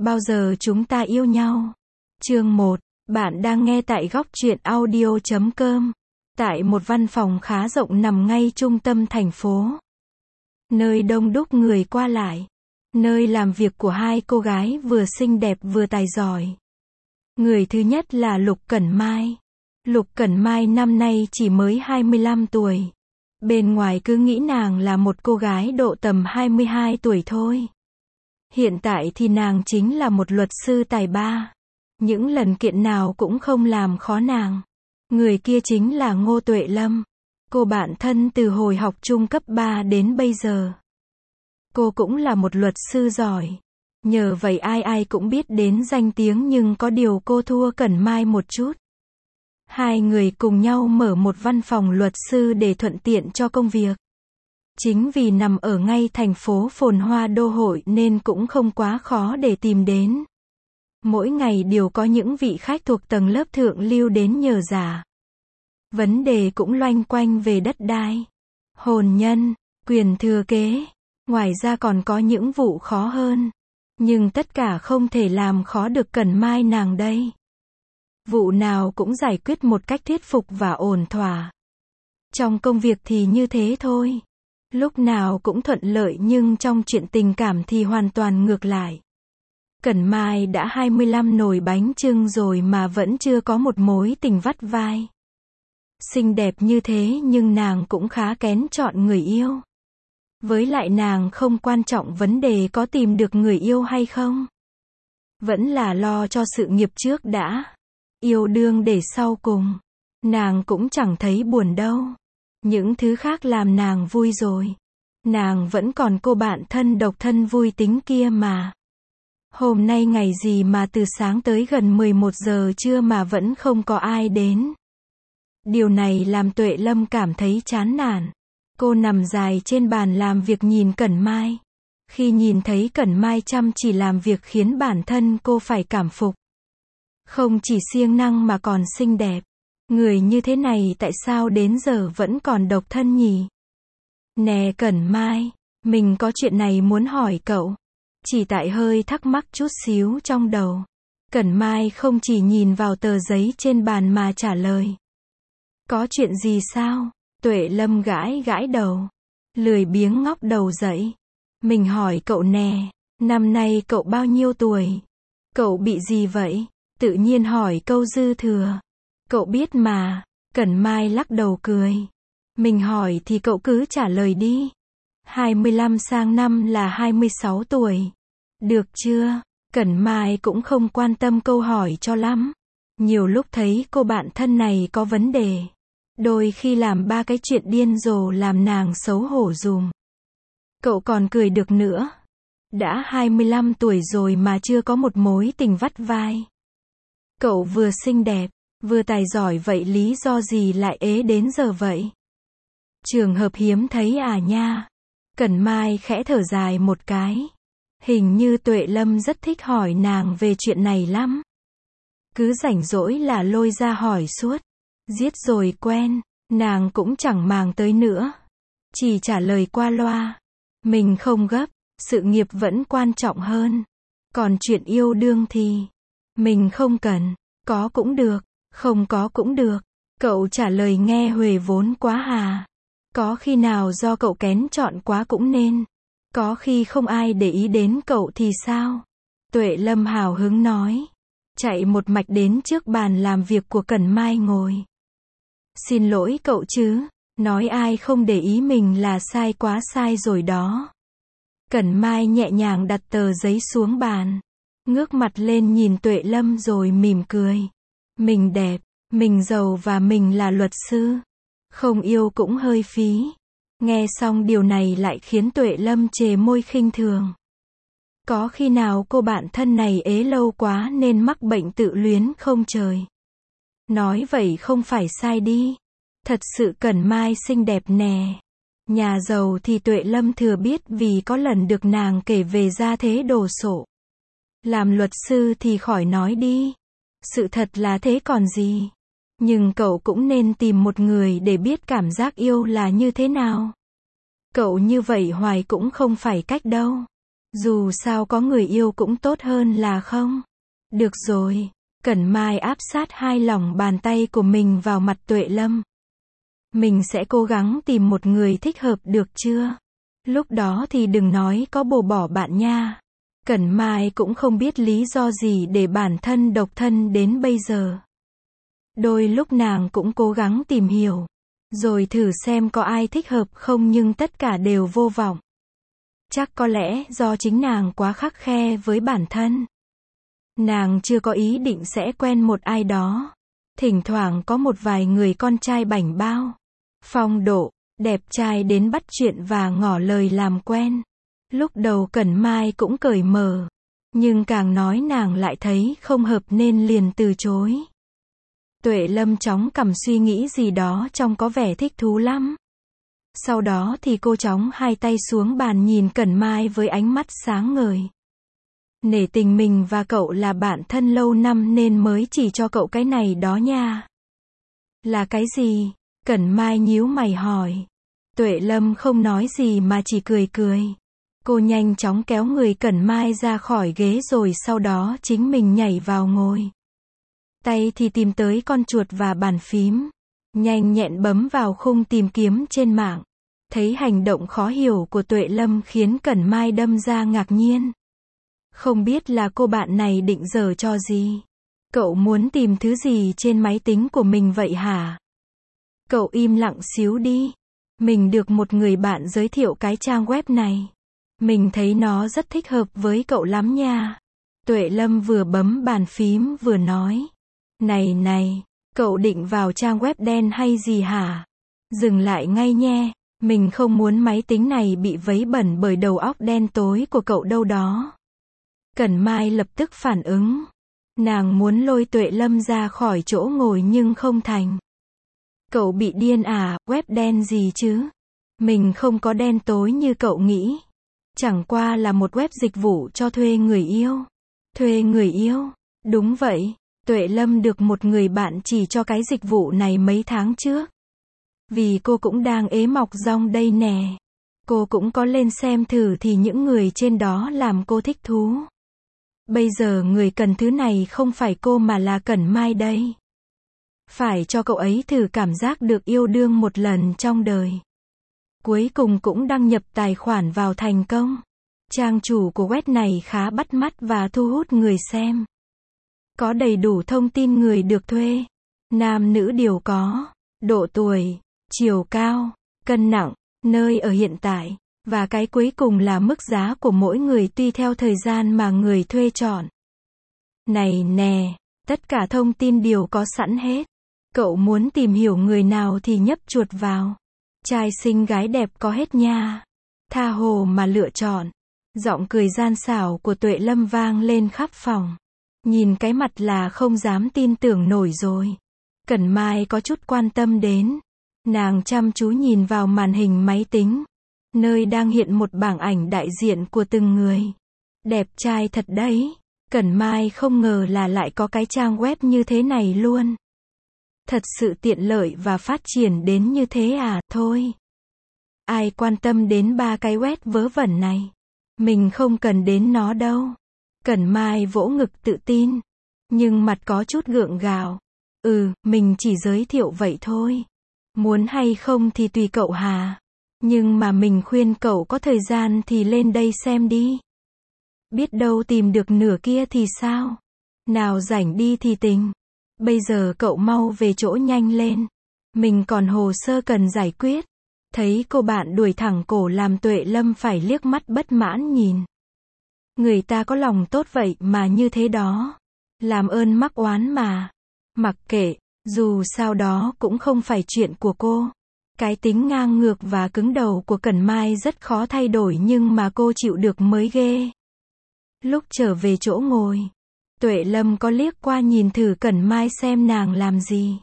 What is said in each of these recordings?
Bao giờ chúng ta yêu nhau? Chương 1. Bạn đang nghe tại góc truyện audio.com. Tại một văn phòng khá rộng nằm ngay trung tâm thành phố. Nơi đông đúc người qua lại. Nơi làm việc của hai cô gái vừa xinh đẹp vừa tài giỏi. Người thứ nhất là Lục Cẩn Mai. Lục Cẩn Mai năm nay chỉ mới 25 tuổi. Bên ngoài cứ nghĩ nàng là một cô gái độ tầm 22 tuổi thôi. Hiện tại thì nàng chính là một luật sư tài ba. Những lần kiện nào cũng không làm khó nàng. Người kia chính là Ngô Tuệ Lâm. Cô bạn thân từ hồi học trung cấp 3 đến bây giờ. Cô cũng là một luật sư giỏi. Nhờ vậy ai ai cũng biết đến danh tiếng, nhưng có điều cô thua Cẩn Mai một chút. Hai người cùng nhau mở một văn phòng luật sư để thuận tiện cho công việc. Chính vì nằm ở ngay thành phố phồn hoa đô hội nên cũng không quá khó để tìm đến. Mỗi ngày đều có những vị khách thuộc tầng lớp thượng lưu đến nhờ giả. Vấn đề cũng loanh quanh về đất đai, hôn nhân, quyền thừa kế. Ngoài ra còn có những vụ khó hơn. Nhưng tất cả không thể làm khó được Cẩn Mai nàng đây. Vụ nào cũng giải quyết một cách thuyết phục và ổn thỏa. Trong công việc thì như thế thôi. Lúc nào cũng thuận lợi, nhưng trong chuyện tình cảm thì hoàn toàn ngược lại. Cẩn Mai đã 25 nồi bánh chưng rồi mà vẫn chưa có một mối tình vắt vai. Xinh đẹp như thế nhưng nàng cũng khá kén chọn người yêu. Với lại nàng không quan trọng vấn đề có tìm được người yêu hay không. Vẫn là lo cho sự nghiệp trước đã. Yêu đương để sau cùng. Nàng cũng chẳng thấy buồn đâu. Những thứ khác làm nàng vui rồi. Nàng vẫn còn cô bạn thân độc thân vui tính kia mà. Hôm nay ngày gì mà từ sáng tới gần 11 giờ trưa mà vẫn không có ai đến. Điều này làm Tuệ Lâm cảm thấy chán nản. Cô nằm dài trên bàn làm việc nhìn Cẩn Mai. Khi nhìn thấy Cẩn Mai chăm chỉ làm việc khiến bản thân cô phải cảm phục. Không chỉ siêng năng mà còn xinh đẹp. Người như thế này tại sao đến giờ vẫn còn độc thân nhỉ? Nè Cẩn Mai, mình có chuyện này muốn hỏi cậu. Chỉ tại hơi thắc mắc chút xíu trong đầu. Cẩn Mai không chỉ nhìn vào tờ giấy trên bàn mà trả lời. Có chuyện gì sao? Tuệ Lâm gãi gãi đầu. Lười biếng ngóc đầu dậy. Mình hỏi cậu nè, năm nay cậu bao nhiêu tuổi? Cậu bị gì vậy? Tự nhiên hỏi câu dư thừa. Cậu biết mà. Cẩn Mai lắc đầu cười. Mình hỏi thì cậu cứ trả lời đi. 25 sang năm là 26 tuổi. Được chưa? Cẩn Mai cũng không quan tâm câu hỏi cho lắm. Nhiều lúc thấy cô bạn thân này có vấn đề. Đôi khi làm ba cái chuyện điên rồ làm nàng xấu hổ dùm. Cậu còn cười được nữa. Đã 25 tuổi rồi mà chưa có một mối tình vắt vai. Cậu vừa xinh đẹp, vừa tài giỏi, vậy lý do gì lại ế đến giờ vậy? Trường hợp hiếm thấy à nha. Cẩn Mai khẽ thở dài một cái. Hình như Tuệ Lâm rất thích hỏi nàng về chuyện này lắm. Cứ rảnh rỗi là lôi ra hỏi suốt. Giết rồi quen, nàng cũng chẳng màng tới nữa. Chỉ trả lời qua loa. Mình không gấp, sự nghiệp vẫn quan trọng hơn. Còn chuyện yêu đương thì mình không cần. Có cũng được, không có cũng được. Cậu trả lời nghe huề vốn quá hà. Có khi nào do cậu kén chọn quá cũng nên. Có khi không ai để ý đến cậu thì sao? Tuệ Lâm hào hứng nói. Chạy một mạch đến trước bàn làm việc của Cẩn Mai ngồi. Xin lỗi cậu chứ. Nói ai không để ý mình là sai quá sai rồi đó. Cẩn Mai nhẹ nhàng đặt tờ giấy xuống bàn. Ngước mặt lên nhìn Tuệ Lâm rồi mỉm cười. Mình đẹp, mình giàu và mình là luật sư. Không yêu cũng hơi phí. Nghe xong điều này lại khiến Tuệ Lâm chề môi khinh thường. Có khi nào cô bạn thân này ế lâu quá nên mắc bệnh tự luyến không trời? Nói vậy không phải sai đi. Thật sự Cẩn Mai xinh đẹp nè. Nhà giàu thì Tuệ Lâm thừa biết vì có lần được nàng kể về gia thế đồ sộ. Làm luật sư thì khỏi nói đi. Sự thật là thế còn gì. Nhưng cậu cũng nên tìm một người để biết cảm giác yêu là như thế nào. Cậu như vậy hoài cũng không phải cách đâu. Dù sao có người yêu cũng tốt hơn là không. Được rồi. Cẩn Mai áp sát hai lòng bàn tay của mình vào mặt Tuệ Lâm. Mình sẽ cố gắng tìm một người thích hợp được chưa? Lúc đó thì đừng nói có bồ bỏ bạn nha. Cẩn Mai cũng không biết lý do gì để bản thân độc thân đến bây giờ. Đôi lúc nàng cũng cố gắng tìm hiểu, rồi thử xem có ai thích hợp không, nhưng tất cả đều vô vọng. Chắc có lẽ do chính nàng quá khắt khe với bản thân. Nàng chưa có ý định sẽ quen một ai đó. Thỉnh thoảng có một vài người con trai bảnh bao, phong độ, đẹp trai đến bắt chuyện và ngỏ lời làm quen. Lúc đầu Cẩn Mai cũng cởi mở, nhưng càng nói nàng lại thấy không hợp nên liền từ chối. Tuệ Lâm chóng cầm suy nghĩ gì đó trông có vẻ thích thú lắm. Sau đó thì cô chóng hai tay xuống bàn nhìn Cẩn Mai với ánh mắt sáng ngời. Nể tình mình và cậu là bạn thân lâu năm nên mới chỉ cho cậu cái này đó nha. Là cái gì? Cẩn Mai nhíu mày hỏi. Tuệ Lâm không nói gì mà chỉ cười cười. Cô nhanh chóng kéo người Cẩn Mai ra khỏi ghế rồi sau đó chính mình nhảy vào ngồi. Tay thì tìm tới con chuột và bàn phím. Nhanh nhẹn bấm vào khung tìm kiếm trên mạng. Thấy hành động khó hiểu của Tuệ Lâm khiến Cẩn Mai đâm ra ngạc nhiên. Không biết là cô bạn này định giở trò gì? Cậu muốn tìm thứ gì trên máy tính của mình vậy hả? Cậu im lặng xíu đi. Mình được một người bạn giới thiệu cái trang web này. Mình thấy nó rất thích hợp với cậu lắm nha. Tuệ Lâm vừa bấm bàn phím vừa nói. Này, cậu định vào trang web đen hay gì hả? Dừng lại ngay nhé. Mình không muốn máy tính này bị vấy bẩn bởi đầu óc đen tối của cậu đâu đó. Cẩn Mai lập tức phản ứng. Nàng muốn lôi Tuệ Lâm ra khỏi chỗ ngồi nhưng không thành. Cậu bị điên à, web đen gì chứ? Mình không có đen tối như cậu nghĩ. Chẳng qua là một web dịch vụ cho thuê người yêu. Thuê người yêu? Đúng vậy. Tuệ Lâm được một người bạn chỉ cho cái dịch vụ này mấy tháng trước. Vì cô cũng đang ế mọc rong đây nè. Cô cũng có lên xem thử thì những người trên đó làm cô thích thú. Bây giờ người cần thứ này không phải cô mà là Cẩn Mai đây. Phải cho cậu ấy thử cảm giác được yêu đương một lần trong đời. Cuối cùng cũng đăng nhập tài khoản vào thành công. Trang chủ của web này khá bắt mắt và thu hút người xem. Có đầy đủ thông tin người được thuê. Nam nữ đều có. Độ tuổi, chiều cao, cân nặng, nơi ở hiện tại. Và cái cuối cùng là mức giá của mỗi người tùy theo thời gian mà người thuê chọn. Này nè, tất cả thông tin đều có sẵn hết. Cậu muốn tìm hiểu người nào thì nhấp chuột vào. Trai xinh gái đẹp có hết nha. Tha hồ mà lựa chọn. Giọng cười gian xảo của Tuệ Lâm vang lên khắp phòng. Nhìn cái mặt là không dám tin tưởng nổi rồi. Cẩn Mai có chút quan tâm đến. Nàng chăm chú nhìn vào màn hình máy tính. Nơi đang hiện một bảng ảnh đại diện của từng người. Đẹp trai thật đấy. Cẩn Mai không ngờ là lại có cái trang web như thế này luôn. Thật sự tiện lợi và phát triển đến như thế à, thôi. Ai quan tâm đến ba cái web vớ vẩn này. Mình không cần đến nó đâu. Cẩn Mai vỗ ngực tự tin. Nhưng mặt có chút gượng gạo. Mình chỉ giới thiệu vậy thôi. Muốn hay không thì tùy cậu hà. Nhưng mà mình khuyên cậu có thời gian thì lên đây xem đi. Biết đâu tìm được nửa kia thì sao? Nào rảnh đi thì tính. Bây giờ cậu mau về chỗ nhanh lên. Mình còn hồ sơ cần giải quyết. Thấy cô bạn đuổi thẳng cổ làm Tuệ Lâm phải liếc mắt bất mãn nhìn. Người ta có lòng tốt vậy mà như thế đó. Làm ơn mắc oán mà. Mặc kệ, dù sao đó cũng không phải chuyện của cô. Cái tính ngang ngược và cứng đầu của Cẩn Mai rất khó thay đổi nhưng mà cô chịu được mới ghê. Lúc trở về chỗ ngồi, Tuệ Lâm có liếc qua nhìn thử Cẩn Mai xem nàng làm gì.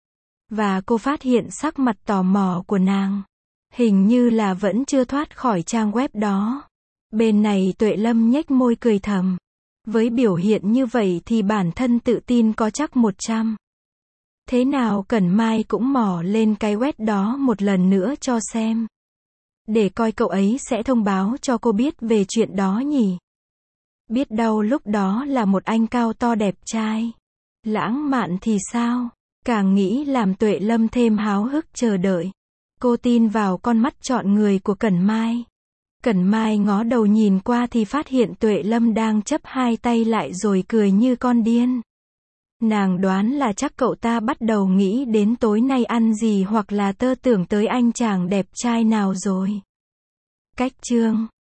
Và cô phát hiện sắc mặt tò mò của nàng. Hình như là vẫn chưa thoát khỏi trang web đó. Bên này Tuệ Lâm nhếch môi cười thầm. Với biểu hiện như vậy thì bản thân tự tin có chắc 100. Thế nào Cẩn Mai cũng mò lên cái web đó một lần nữa cho xem. Để coi cậu ấy sẽ thông báo cho cô biết về chuyện đó nhỉ. Biết đâu lúc đó là một anh cao to đẹp trai. Lãng mạn thì sao? Càng nghĩ làm Tuệ Lâm thêm háo hức chờ đợi. Cô tin vào con mắt chọn người của Cẩn Mai. Cẩn Mai ngó đầu nhìn qua thì phát hiện Tuệ Lâm đang chấp hai tay lại rồi cười như con điên. Nàng đoán là chắc cậu ta bắt đầu nghĩ đến tối nay ăn gì hoặc là tơ tưởng tới anh chàng đẹp trai nào rồi. Cách chương